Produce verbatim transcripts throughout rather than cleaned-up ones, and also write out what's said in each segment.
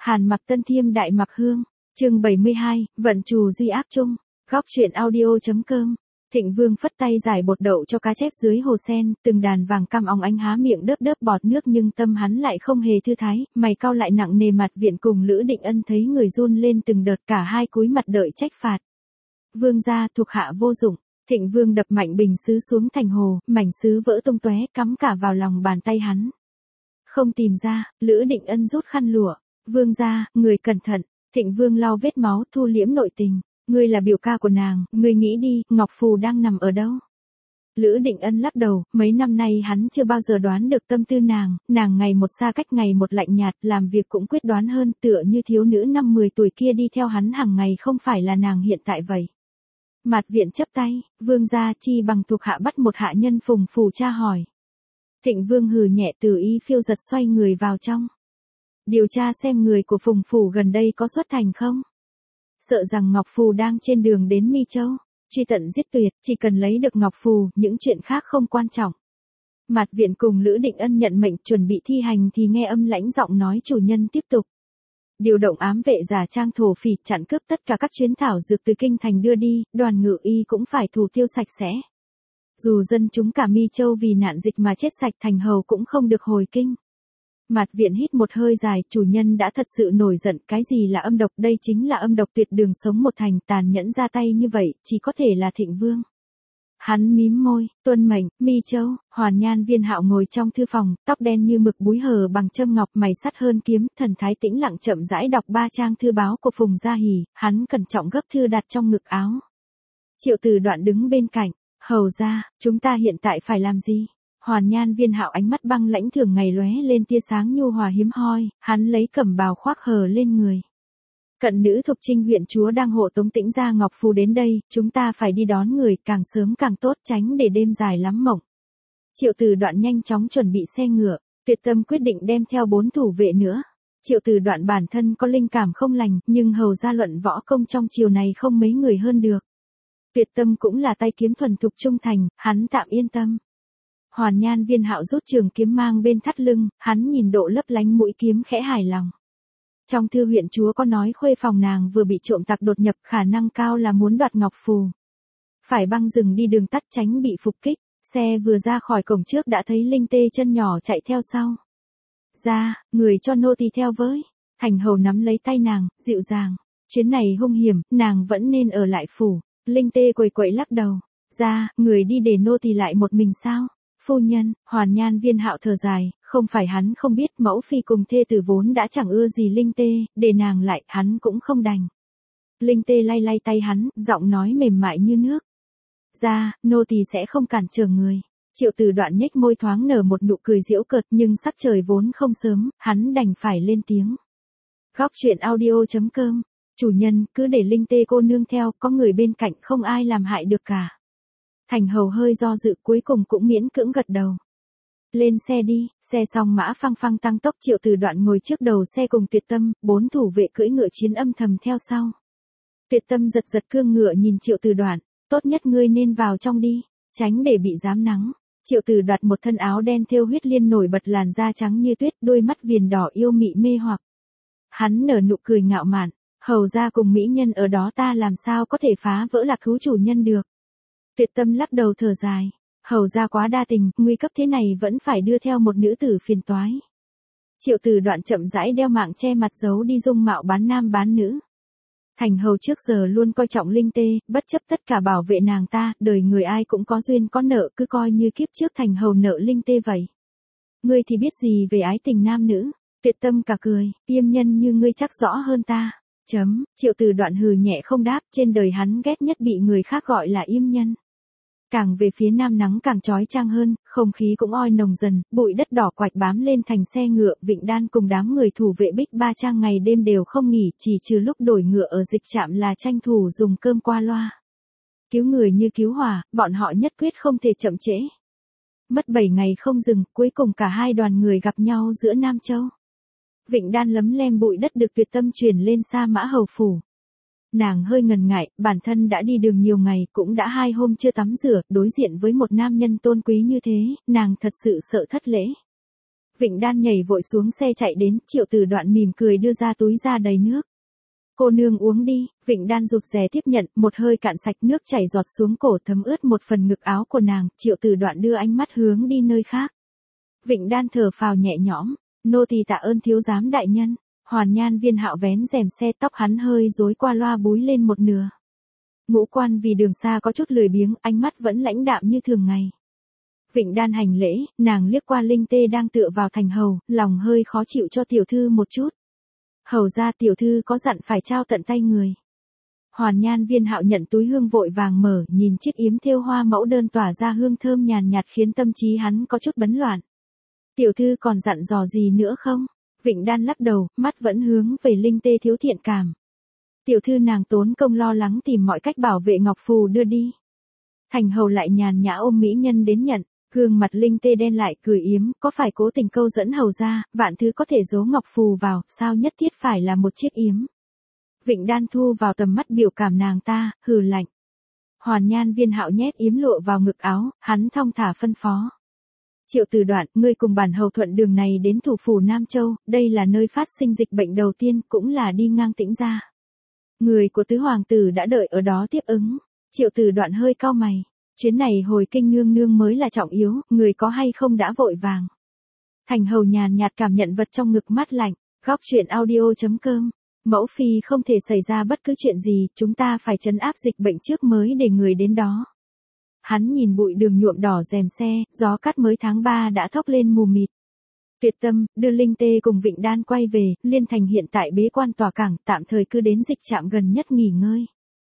Hàn Mặc Tân Thiêm Đại Mặc Hương, chương bảy mươi hai, vận trù duy áp chung, góc truyện audio.com. Thịnh Vương phất tay giải bột đậu cho cá chép dưới hồ sen, từng đàn vàng cam óng ánh há miệng đớp đớp bọt nước nhưng tâm hắn lại không hề thư thái, mày cau lại nặng nề. Mặt Viện cùng Lữ Định Ân thấy người run lên từng đợt, cả hai cúi mặt đợi trách phạt. Vương gia, thuộc hạ vô dụng. Thịnh Vương đập mạnh bình sứ xuống thành hồ, mảnh sứ vỡ tung tóe, cắm cả vào lòng bàn tay hắn. Không tìm ra. Lữ Định Ân rút khăn lụa. Vương gia, người cẩn thận. Thịnh Vương lau vết máu, thu liễm nội tình. Ngươi là biểu ca của nàng, ngươi nghĩ đi, Ngọc Phù đang nằm ở đâu? Lữ Định Ân lắc đầu, mấy năm nay hắn chưa bao giờ đoán được tâm tư nàng, nàng ngày một xa cách ngày một lạnh nhạt, làm việc cũng quyết đoán hơn, tựa như thiếu nữ năm mười tuổi kia đi theo hắn hàng ngày không phải là nàng hiện tại vậy. Mạt Viện chắp tay, Vương gia, chi bằng thuộc hạ bắt một hạ nhân Phùng Phù tra hỏi. Thịnh Vương hừ nhẹ, từ ý phiêu giật xoay người vào trong. Điều tra xem người của Phùng Phủ gần đây có xuất thành không? Sợ rằng Ngọc Phù đang trên đường đến Mi Châu, truy tận giết tuyệt, chỉ cần lấy được Ngọc Phù, những chuyện khác không quan trọng. Mạt Viện cùng Lữ Định Ân nhận mệnh chuẩn bị thi hành thì nghe âm lãnh giọng nói chủ nhân tiếp tục. Điều động ám vệ giả trang thổ phỉ chặn cướp tất cả các chuyến thảo dược từ kinh thành đưa đi, đoàn ngự y cũng phải thủ tiêu sạch sẽ. Dù dân chúng cả Mi Châu vì nạn dịch mà chết sạch, thành hầu cũng không được hồi kinh. Mạt Viện hít một hơi dài, chủ nhân đã thật sự nổi giận, cái gì là âm độc, đây chính là âm độc tuyệt đường sống một thành, tàn nhẫn ra tay như vậy, chỉ có thể là Thịnh Vương. Hắn mím môi, tuân mệnh. Mi Châu. Hoàn Nhan Viên Hạo ngồi trong thư phòng, tóc đen như mực búi hờ bằng châm ngọc, mày sắt hơn kiếm, thần thái tĩnh lặng chậm rãi đọc ba trang thư báo của Phùng Gia Hỉ, hắn cẩn trọng gấp thư đặt trong ngực áo. Triệu Từ Đoạn đứng bên cạnh, hầu gia, chúng ta hiện tại phải làm gì? Hoàn Nhan Viên Hạo ánh mắt băng lãnh thường ngày lóe lên tia sáng nhu hòa hiếm hoi, hắn lấy cẩm bào khoác hờ lên người. Cận nữ Thục Trinh huyện chúa đang hộ tống Tĩnh gia Ngọc Phù đến đây, chúng ta phải đi đón người, càng sớm càng tốt, tránh để đêm dài lắm mộng. Triệu Từ Đoạn nhanh chóng chuẩn bị xe ngựa, Tuyệt Tâm quyết định đem theo bốn thủ vệ nữa. Triệu Từ Đoạn bản thân có linh cảm không lành, nhưng hầu gia luận võ công trong triều này không mấy người hơn được. Tuyệt Tâm cũng là tay kiếm thuần thục trung thành, hắn tạm yên tâm. Hoàn Nhan Viên Hạo rút trường kiếm mang bên thắt lưng, hắn nhìn độ lấp lánh mũi kiếm khẽ hài lòng. Trong thư huyện chúa có nói khuê phòng nàng vừa bị trộm tặc đột nhập, khả năng cao là muốn đoạt Ngọc Phù. Phải băng rừng đi đường tắt tránh bị phục kích, xe vừa ra khỏi cổng trước đã thấy Linh Tê chân nhỏ chạy theo sau. Ra, người cho nô tỳ theo với. Thành hầu nắm lấy tay nàng, dịu dàng. Chuyến này hung hiểm, nàng vẫn nên ở lại phủ. Linh Tê quẩy quẩy lắc đầu. Ra, người đi để nô tỳ lại một mình sao? Phu nhân. Hoàn Nhan Viên Hạo thở dài, không phải hắn không biết mẫu phi cùng thê tử vốn đã chẳng ưa gì Linh Tê, để nàng lại, hắn cũng không đành. Linh Tê lay lay tay hắn, giọng nói mềm mại như nước. Ra, nô tỳ sẽ không cản trở người. Triệu Từ Đoạn nhếch môi thoáng nở một nụ cười giễu cợt, nhưng sắc trời vốn không sớm, hắn đành phải lên tiếng. Góc truyện audio.com. Chủ nhân, cứ để Linh Tê cô nương theo, có người bên cạnh không ai làm hại được cả. Thành hầu hơi do dự, cuối cùng cũng miễn cưỡng gật đầu. Lên xe đi. Xe xong mã phăng phăng tăng tốc, Triệu Từ Đoạn ngồi trước đầu xe cùng Tuyệt Tâm, bốn thủ vệ cưỡi ngựa chiến âm thầm theo sau. Tuyệt Tâm giật giật cương ngựa nhìn Triệu Từ Đoạn, tốt nhất ngươi nên vào trong đi, tránh để bị rám nắng. Triệu Từ Đoạt một thân áo đen thêu huyết liên nổi bật làn da trắng như tuyết, đôi mắt viền đỏ yêu mị mê hoặc. Hắn nở nụ cười ngạo mạn, hầu gia cùng mỹ nhân ở đó, ta làm sao có thể phá vỡ lạc thú chủ nhân được. Tuyệt Tâm lắc đầu thở dài, hầu gia quá đa tình, nguy cấp thế này vẫn phải đưa theo một nữ tử phiền toái. Triệu Từ Đoạn chậm rãi đeo mạng che mặt giấu đi dung mạo bán nam bán nữ. Thành hầu trước giờ luôn coi trọng Linh Tê, bất chấp tất cả bảo vệ nàng ta, đời người ai cũng có duyên có nợ, cứ coi như kiếp trước thành hầu nợ Linh Tê vậy. Ngươi thì biết gì về ái tình nam nữ? Tuyệt Tâm cả cười, tiêm nhân như ngươi chắc rõ hơn ta. Chấm. Triệu Từ Đoạn hừ nhẹ không đáp, trên đời hắn ghét nhất bị người khác gọi là yêm nhân. Càng về phía nam nắng càng chói chang hơn, không khí cũng oi nồng dần, bụi đất đỏ quạch bám lên thành xe ngựa, Vịnh Đan cùng đám người thủ vệ Bích Ba Trang ngày đêm đều không nghỉ, chỉ trừ lúc đổi ngựa ở dịch trạm là tranh thủ dùng cơm qua loa. Cứu người như cứu hỏa, bọn họ nhất quyết không thể chậm trễ. Mất bảy ngày không dừng, cuối cùng cả hai đoàn người gặp nhau giữa Nam Châu. Vịnh Đan lấm lem bụi đất được Tuyệt Tâm chuyển lên Sa Mã Hầu phủ. Nàng hơi ngần ngại, bản thân đã đi đường nhiều ngày, cũng đã hai hôm chưa tắm rửa, đối diện với một nam nhân tôn quý như thế, nàng thật sự sợ thất lễ. Vịnh Đan nhảy vội xuống xe chạy đến, Triệu Tử Đoạn mỉm cười đưa ra túi ra đầy nước. Cô nương uống đi, Vịnh Đan rụt rè tiếp nhận, một hơi cạn sạch, nước chảy giọt xuống cổ thấm ướt một phần ngực áo của nàng, Triệu Tử Đoạn đưa ánh mắt hướng đi nơi khác. Vịnh Đan thở phào nhẹ nhõm, nô tỳ tạ ơn thiếu giám đại nhân. Hoàn Nhan Viên Hạo vén rèm xe, tóc hắn hơi rối qua loa búi lên một nửa. Ngũ Quan vì đường xa có chút lười biếng, ánh mắt vẫn lãnh đạm như thường ngày. Vịnh Đan hành lễ, nàng liếc qua Linh Tê đang tựa vào thành hầu, lòng hơi khó chịu cho tiểu thư một chút. Hầu ra tiểu thư có dặn phải trao tận tay người. Hoàn Nhan Viên Hạo nhận túi hương vội vàng mở, nhìn chiếc yếm thêu hoa mẫu đơn tỏa ra hương thơm nhàn nhạt khiến tâm trí hắn có chút bấn loạn. Tiểu thư còn dặn dò gì nữa không? Vịnh Đan lắc đầu, mắt vẫn hướng về Linh Tê thiếu thiện cảm. Tiểu thư nàng tốn công lo lắng tìm mọi cách bảo vệ ngọc phù đưa đi. Thành hầu lại nhàn nhã ôm mỹ nhân đến nhận, gương mặt Linh Tê đen lại cười yếm, có phải cố tình câu dẫn hầu ra, vạn thứ có thể giấu ngọc phù vào, sao nhất thiết phải là một chiếc yếm. Vịnh Đan thu vào tầm mắt biểu cảm nàng ta, hừ lạnh. Hoàn Nhan Viên Hạo nhét yếm lụa vào ngực áo, hắn thong thả phân phó. Triệu Tử Đoạn, ngươi cùng bản hầu thuận đường này đến thủ phủ Nam Châu, đây là nơi phát sinh dịch bệnh đầu tiên, cũng là đi ngang Tĩnh gia. Người của tứ hoàng tử đã đợi ở đó tiếp ứng. Triệu Tử Đoạn hơi cau mày. Chuyến này hồi kinh nương nương mới là trọng yếu, người có hay không đã vội vàng. Thành hầu nhàn nhạt cảm nhận vật trong ngực mát lạnh. Góc truyện audio chấm com. Mẫu phi không thể xảy ra bất cứ chuyện gì, chúng ta phải trấn áp dịch bệnh trước mới để người đến đó. Hắn nhìn bụi đường nhuộm đỏ rèm xe, gió cát mới tháng ba đã thốc lên mù mịt. Tuyệt Tâm, đưa Linh Tê cùng Vịnh Đan quay về, Liên Thành hiện tại bế quan tòa cảng, tạm thời cứ đến dịch trạm gần nhất nghỉ ngơi.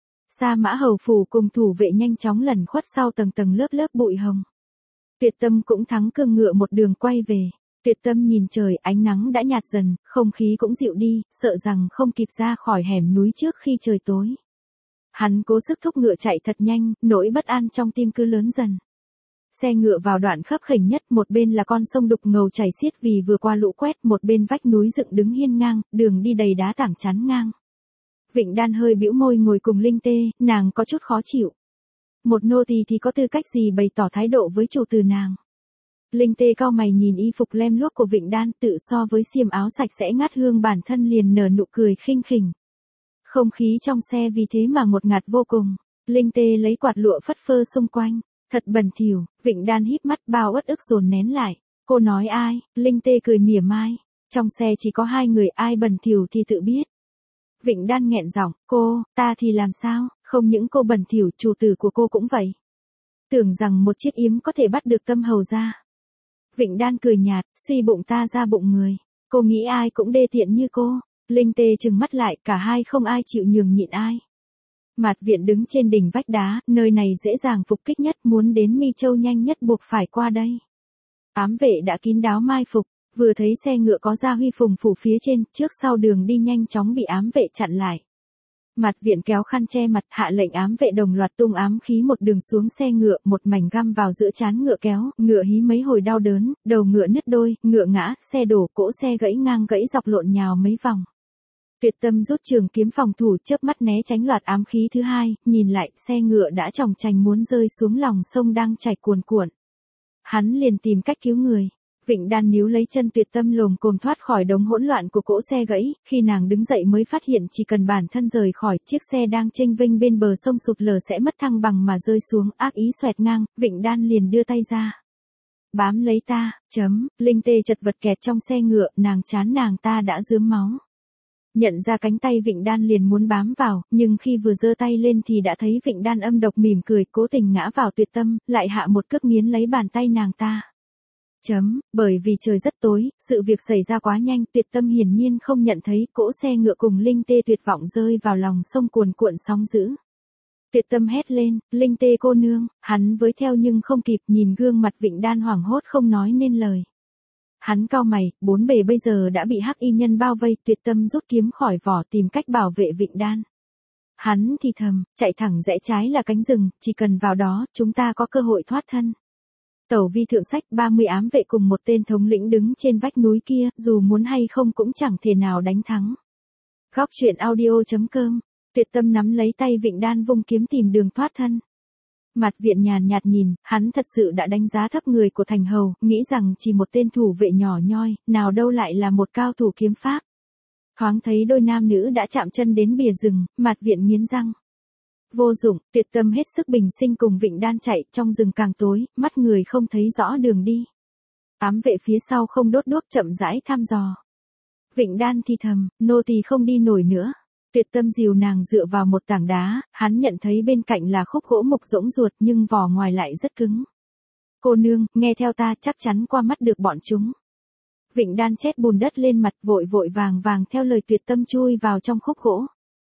Sa Mã Hầu phủ cùng thủ vệ nhanh chóng lẩn khuất sau tầng tầng lớp lớp bụi hồng. Tuyệt Tâm cũng thắng cương ngựa một đường quay về. Tuyệt Tâm nhìn trời, ánh nắng đã nhạt dần, không khí cũng dịu đi, sợ rằng không kịp ra khỏi hẻm núi trước khi trời tối. Hắn cố sức thúc ngựa chạy thật nhanh, nỗi bất an trong tim cứ lớn dần. Xe ngựa vào đoạn khấp khểnh nhất, một bên là con sông đục ngầu chảy xiết vì vừa qua lũ quét, một bên vách núi dựng đứng hiên ngang, đường đi đầy đá tảng chắn ngang. Vịnh Đan hơi bĩu môi ngồi cùng Linh Tê, nàng có chút khó chịu. Một nô tỳ thì có tư cách gì bày tỏ thái độ với chủ tử nàng. Linh Tê cau mày nhìn y phục lem luốc của Vịnh Đan, tự so với xiêm áo sạch sẽ ngát hương bản thân liền nở nụ cười khinh khỉnh. Không khí trong xe vì thế mà ngột ngạt vô cùng. Linh Tê lấy quạt lụa phất phơ xung quanh. Thật bẩn thỉu, Vịnh Đan híp mắt bao uất ức dồn nén lại. Cô nói ai? Linh Tê cười mỉa mai. Trong xe chỉ có hai người, ai bẩn thỉu thì tự biết. Vịnh Đan nghẹn giọng, cô, ta thì làm sao, không những cô bẩn thỉu, chủ tử của cô cũng vậy. Tưởng rằng một chiếc yếm có thể bắt được tâm hầu ra. Vịnh Đan cười nhạt, suy bụng ta ra bụng người. Cô nghĩ ai cũng đê tiện như cô. Linh Tê trừng mắt lại, cả hai không ai chịu nhường nhịn ai. Mạt Viện đứng trên đỉnh vách đá, nơi này dễ dàng phục kích nhất, muốn đến Mi Châu nhanh nhất buộc phải qua đây. Ám vệ đã kín đáo mai phục, vừa thấy xe ngựa có gia huy phùng phủ phía trên, trước sau đường đi nhanh chóng bị ám vệ chặn lại. Mạt Viện kéo khăn che mặt, hạ lệnh ám vệ đồng loạt tung ám khí một đường xuống xe ngựa, một mảnh găm vào giữa trán ngựa kéo, ngựa hí mấy hồi đau đớn, đầu ngựa nứt đôi, ngựa ngã, xe đổ, cỗ xe gãy ngang gãy dọc lộn nhào mấy vòng. Tuyệt Tâm rút trường kiếm phòng thủ, chớp mắt né tránh loạt ám khí thứ hai, nhìn lại, xe ngựa đã chòng chành muốn rơi xuống lòng sông đang chảy cuồn cuộn. Hắn liền tìm cách cứu người. Vịnh Đan níu lấy chân Tuyệt Tâm lồm cồm thoát khỏi đống hỗn loạn của cỗ xe gãy, khi nàng đứng dậy mới phát hiện chỉ cần bản thân rời khỏi, chiếc xe đang chênh vênh bên bờ sông sụt lở sẽ mất thăng bằng mà rơi xuống, ác ý xoẹt ngang, Vịnh Đan liền đưa tay ra. Bám lấy ta, chấm, Linh Tê chật vật kẹt trong xe ngựa, nàng chán nàng ta đã rướm máu. Nhận ra cánh tay Vịnh Đan liền muốn bám vào, nhưng khi vừa giơ tay lên thì đã thấy Vịnh Đan âm độc mỉm cười, cố tình ngã vào Tuyệt Tâm, lại hạ một cước nghiến lấy bàn tay nàng ta. Chấm, bởi vì trời rất tối, sự việc xảy ra quá nhanh, Tuyệt Tâm hiển nhiên không nhận thấy, cỗ xe ngựa cùng Linh Tê tuyệt vọng rơi vào lòng sông cuồn cuộn sóng dữ. Tuyệt Tâm hét lên, Linh Tê cô nương, hắn với theo nhưng không kịp, nhìn gương mặt Vịnh Đan hoảng hốt không nói nên lời. Hắn cau mày, bốn bề bây giờ đã bị hắc y nhân bao vây, Tuyệt Tâm rút kiếm khỏi vỏ tìm cách bảo vệ Vịnh Đan. Hắn thì thầm, chạy thẳng rẽ trái là cánh rừng, chỉ cần vào đó, chúng ta có cơ hội thoát thân. Tẩu vi thượng sách, ba mươi ám vệ cùng một tên thống lĩnh đứng trên vách núi kia, dù muốn hay không cũng chẳng thể nào đánh thắng. Góc truyện audio chấm com. Tuyệt Tâm nắm lấy tay Vịnh Đan vung kiếm tìm đường thoát thân. Mạt Viện nhàn nhạt nhìn, hắn thật sự đã đánh giá thấp người của thành hầu, nghĩ rằng chỉ một tên thủ vệ nhỏ nhoi, nào đâu lại là một cao thủ kiếm pháp. Thoáng thấy đôi nam nữ đã chạm chân đến bìa rừng, Mạt Viện nghiến răng. Vô dụng, Tuyệt Tâm hết sức bình sinh cùng Vịnh Đan chạy, trong rừng càng tối, mắt người không thấy rõ đường đi. Ám vệ phía sau không đốt đuốc chậm rãi thăm dò. Vịnh Đan thì thầm, nô tỳ không đi nổi nữa. Tuyệt Tâm dìu nàng dựa vào một tảng đá, hắn nhận thấy bên cạnh là khúc gỗ mục rỗng ruột nhưng vỏ ngoài lại rất cứng. Cô nương, nghe theo ta, chắc chắn qua mắt được bọn chúng. Vịnh Đan chét bùn đất lên mặt, vội vội vàng vàng theo lời Tuyệt Tâm chui vào trong khúc gỗ.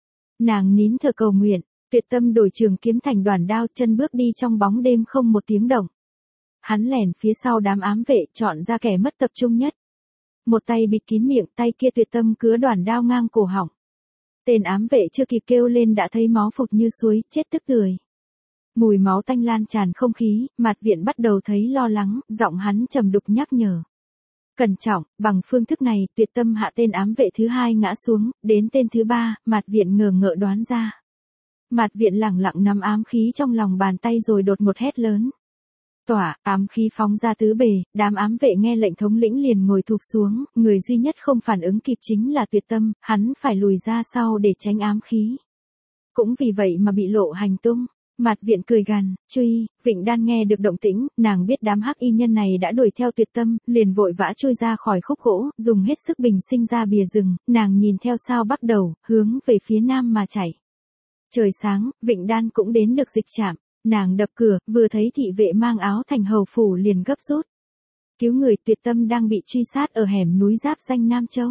Nàng nín thở cầu nguyện, Tuyệt Tâm đổi trường kiếm thành đoàn đao, chân bước đi trong bóng đêm không một tiếng động. Hắn lẻn phía sau đám ám vệ, chọn ra kẻ mất tập trung nhất. Một tay bịt kín miệng, tay kia Tuyệt Tâm cứa đoàn đao ngang cổ họng. Tên ám vệ chưa kịp kêu lên đã thấy máu phụt như suối, chết tức tưởi. Mùi máu tanh lan tràn không khí, Mạt Viện bắt đầu thấy lo lắng, giọng hắn trầm đục nhắc nhở. Cẩn trọng, bằng phương thức này, Tuyệt Tâm hạ tên ám vệ thứ hai ngã xuống, đến tên thứ ba, Mạt Viện ngờ ngợ đoán ra. Mạt Viện lẳng lặng nắm ám khí trong lòng bàn tay rồi đột ngột hét lớn. Tỏa, ám khí phóng ra tứ bề, đám ám vệ nghe lệnh thống lĩnh liền ngồi thụp xuống, người duy nhất không phản ứng kịp chính là Tuyệt Tâm, hắn phải lùi ra sau để tránh ám khí. Cũng vì vậy mà bị lộ hành tung. Mạt Viện cười gằn, truy, Vịnh Đan nghe được động tĩnh, nàng biết đám hắc y nhân này đã đuổi theo Tuyệt Tâm, liền vội vã trôi ra khỏi khúc gỗ, dùng hết sức bình sinh ra bìa rừng, nàng nhìn theo sao bắt đầu, hướng về phía nam mà chạy. Trời sáng, Vịnh Đan cũng đến được dịch trạm. Nàng đập cửa, vừa thấy thị vệ mang áo thành hầu phủ liền gấp rút. Cứu người, Tuyệt Tâm đang bị truy sát ở hẻm núi giáp danh Nam Châu.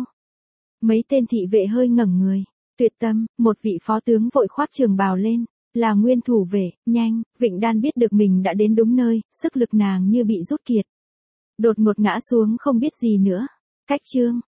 Mấy tên thị vệ hơi ngẩng người. Tuyệt Tâm, một vị phó tướng vội khoác trường bào lên. Là nguyên thủ vệ, nhanh, Vịnh Đan biết được mình đã đến đúng nơi, sức lực nàng như bị rút kiệt. Đột ngột ngã xuống không biết gì nữa. Cách chương.